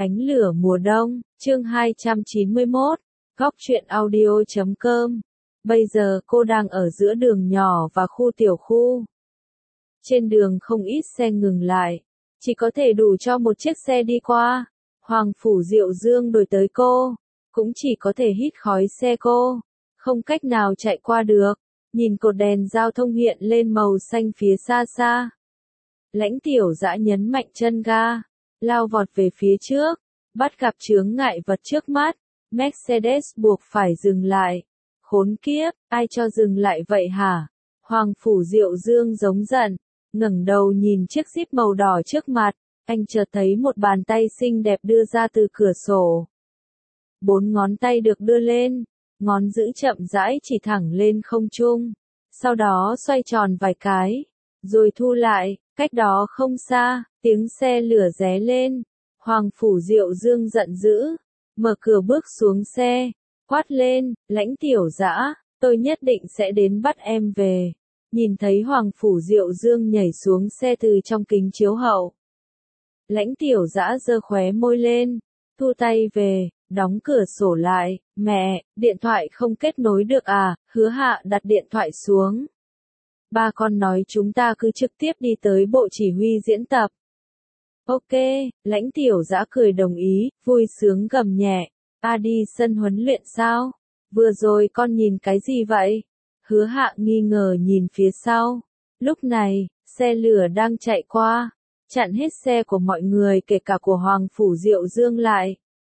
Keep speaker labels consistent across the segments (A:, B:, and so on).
A: Ánh lửa mùa đông, chương 291, góc truyện audio.com. Bây giờ cô đang ở giữa đường nhỏ và khu tiểu khu. Trên đường không ít xe ngừng lại, chỉ có thể đủ cho một chiếc xe đi qua. Hoàng Phủ Diệu Dương đuổi tới cô, cũng chỉ có thể hít khói xe cô, không cách nào chạy qua được. Nhìn cột đèn giao thông hiện lên màu xanh phía xa xa. Lãnh Tiểu Dã nhấn mạnh chân ga, lao vọt về phía trước, bắt gặp chướng ngại vật trước mắt. Mercedes buộc phải dừng lại. Khốn kiếp, ai cho dừng lại vậy hả? Hoàng Phủ Diệu Dương giống giận, ngẩng đầu nhìn chiếc Jeep màu đỏ trước mặt, anh chợt thấy một bàn tay xinh đẹp đưa ra từ cửa sổ. 4 ngón tay được đưa lên, ngón giữ chậm rãi chỉ thẳng lên không trung, sau đó xoay tròn vài cái, rồi thu lại. Cách đó không xa, tiếng xe lửa ré lên. Hoàng Phủ Diệu Dương giận dữ, mở cửa bước xuống xe, quát lên, Lãnh Tiểu Dã, tôi nhất định sẽ đến bắt em về. Nhìn thấy Hoàng Phủ Diệu Dương nhảy xuống xe từ trong kính chiếu hậu. Lãnh Tiểu Dã giơ khóe môi lên, thu tay về, đóng cửa sổ lại. Mẹ, điện thoại không kết nối được à? Hứa Hạ đặt điện thoại xuống. Ba con nói chúng ta cứ trực tiếp đi tới bộ chỉ huy diễn tập. Ok, Lãnh Tiểu Dã cười đồng ý, vui sướng gầm nhẹ. Đi sân huấn luyện sao? Vừa rồi con nhìn cái gì vậy? Hứa Hạ nghi ngờ nhìn phía sau. Lúc này, xe lửa đang chạy qua, chặn hết xe của mọi người kể cả của Hoàng Phủ Diệu Dương lại.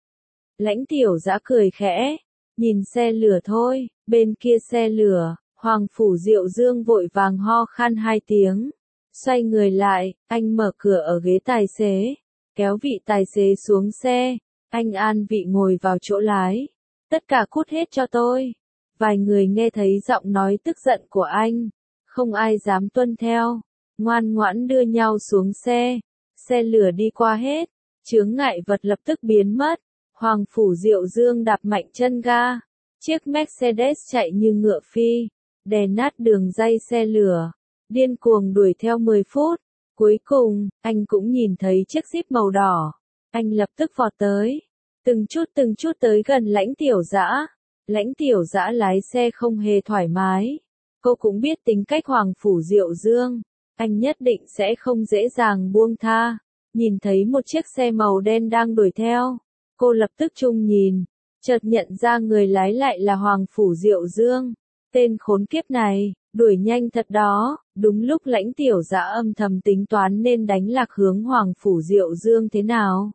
A: Lãnh Tiểu Dã cười khẽ, nhìn xe lửa thôi, bên kia xe lửa. Hoàng Phủ Diệu Dương vội vàng ho khan 2 tiếng. Xoay người lại, anh mở cửa ở ghế tài xế, kéo vị tài xế xuống xe. Anh an vị ngồi vào chỗ lái. Tất cả cút hết cho tôi. Vài người nghe thấy giọng nói tức giận của anh. Không ai dám tuân theo. Ngoan ngoãn đưa nhau xuống xe. Xe lửa đi qua hết. Chướng ngại vật lập tức biến mất. Hoàng Phủ Diệu Dương đạp mạnh chân ga. Chiếc Mercedes chạy như ngựa phi, đè nát đường ray xe lửa, điên cuồng đuổi theo 10 phút. Cuối cùng, anh cũng nhìn thấy chiếc Jeep màu đỏ. Anh lập tức vọt tới, từng chút tới gần Lãnh Tiểu Dã. Lãnh Tiểu Dã lái xe không hề thoải mái. Cô cũng biết tính cách Hoàng Phủ Diệu Dương, anh nhất định sẽ không dễ dàng buông tha. Nhìn thấy một chiếc xe màu đen đang đuổi theo, cô lập tức chung nhìn, chợt nhận ra người lái lại là Hoàng Phủ Diệu Dương. Tên khốn kiếp này, đuổi nhanh thật đó. Đúng lúc Lãnh Tiểu Dã âm thầm tính toán nên đánh lạc hướng Hoàng Phủ Diệu Dương thế nào.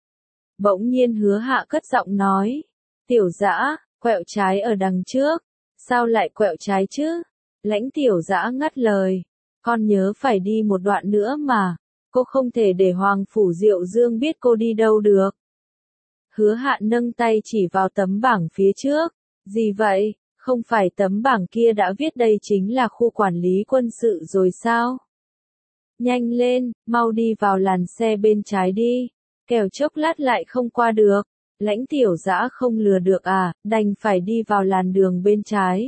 A: Bỗng nhiên Hứa Hạ cất giọng nói, Tiểu Dã, quẹo trái ở đằng trước. Sao lại quẹo trái chứ? Lãnh Tiểu Dã ngắt lời, con nhớ phải đi một đoạn nữa mà, cô không thể để Hoàng Phủ Diệu Dương biết cô đi đâu được. Hứa Hạ nâng tay chỉ vào tấm bảng phía trước. Gì vậy? Không phải tấm bảng kia đã viết đây chính là khu quản lý quân sự rồi sao? Nhanh lên, mau đi vào làn xe bên trái đi, kẻo chốc lát lại không qua được. Lãnh Tiểu Dã không lừa được à, đành phải đi vào làn đường bên trái.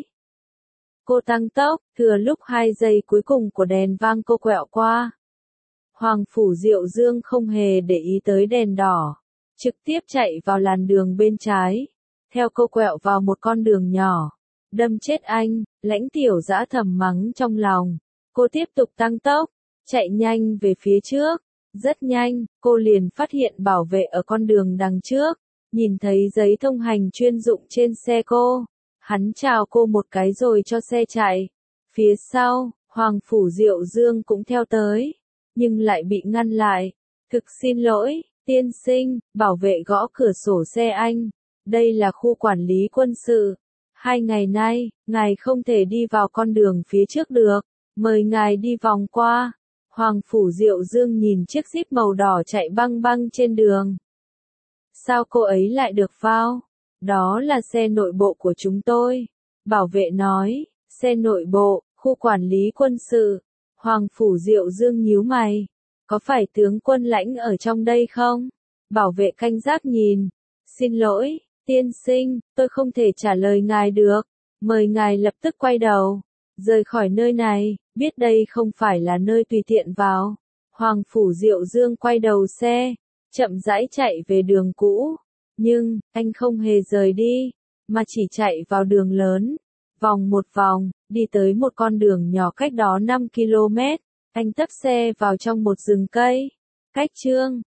A: Cô tăng tốc, thừa lúc 2 giây cuối cùng của đèn vàng cô quẹo qua. Hoàng Phủ Diệu Dương không hề để ý tới đèn đỏ, trực tiếp chạy vào làn đường bên trái. Theo cô quẹo vào một con đường nhỏ, đâm chết anh. Lãnh Tiểu Dã thầm mắng trong lòng. Cô tiếp tục tăng tốc, chạy nhanh về phía trước. Rất nhanh, cô liền phát hiện bảo vệ ở con đường đằng trước, nhìn thấy giấy thông hành chuyên dụng trên xe cô. Hắn chào cô một cái rồi cho xe chạy. Phía sau, Hoàng Phủ Diệu Dương cũng theo tới, nhưng lại bị ngăn lại. Thực xin lỗi, tiên sinh. Bảo vệ gõ cửa sổ xe anh. Đây là khu quản lý quân sự. 2 ngày nay, ngài không thể đi vào con đường phía trước được. Mời ngài đi vòng qua. Hoàng Phủ Diệu Dương nhìn chiếc Jeep màu đỏ chạy băng băng trên đường. Sao cô ấy lại được vào? Đó là xe nội bộ của chúng tôi. Bảo vệ nói, xe nội bộ, khu quản lý quân sự. Hoàng Phủ Diệu Dương nhíu mày. Có phải tướng quân Lãnh ở trong đây không? Bảo vệ canh gác nhìn. Xin lỗi, tiên sinh, tôi không thể trả lời ngài được. Mời ngài lập tức quay đầu, rời khỏi nơi này, biết đây không phải là nơi tùy tiện vào. Hoàng Phủ Diệu Dương quay đầu xe, chậm rãi chạy về đường cũ. Nhưng, anh không hề rời đi, mà chỉ chạy vào đường lớn. Vòng một vòng, đi tới một con đường nhỏ cách đó 5 km. Anh tấp xe vào trong một rừng cây. Cách Chương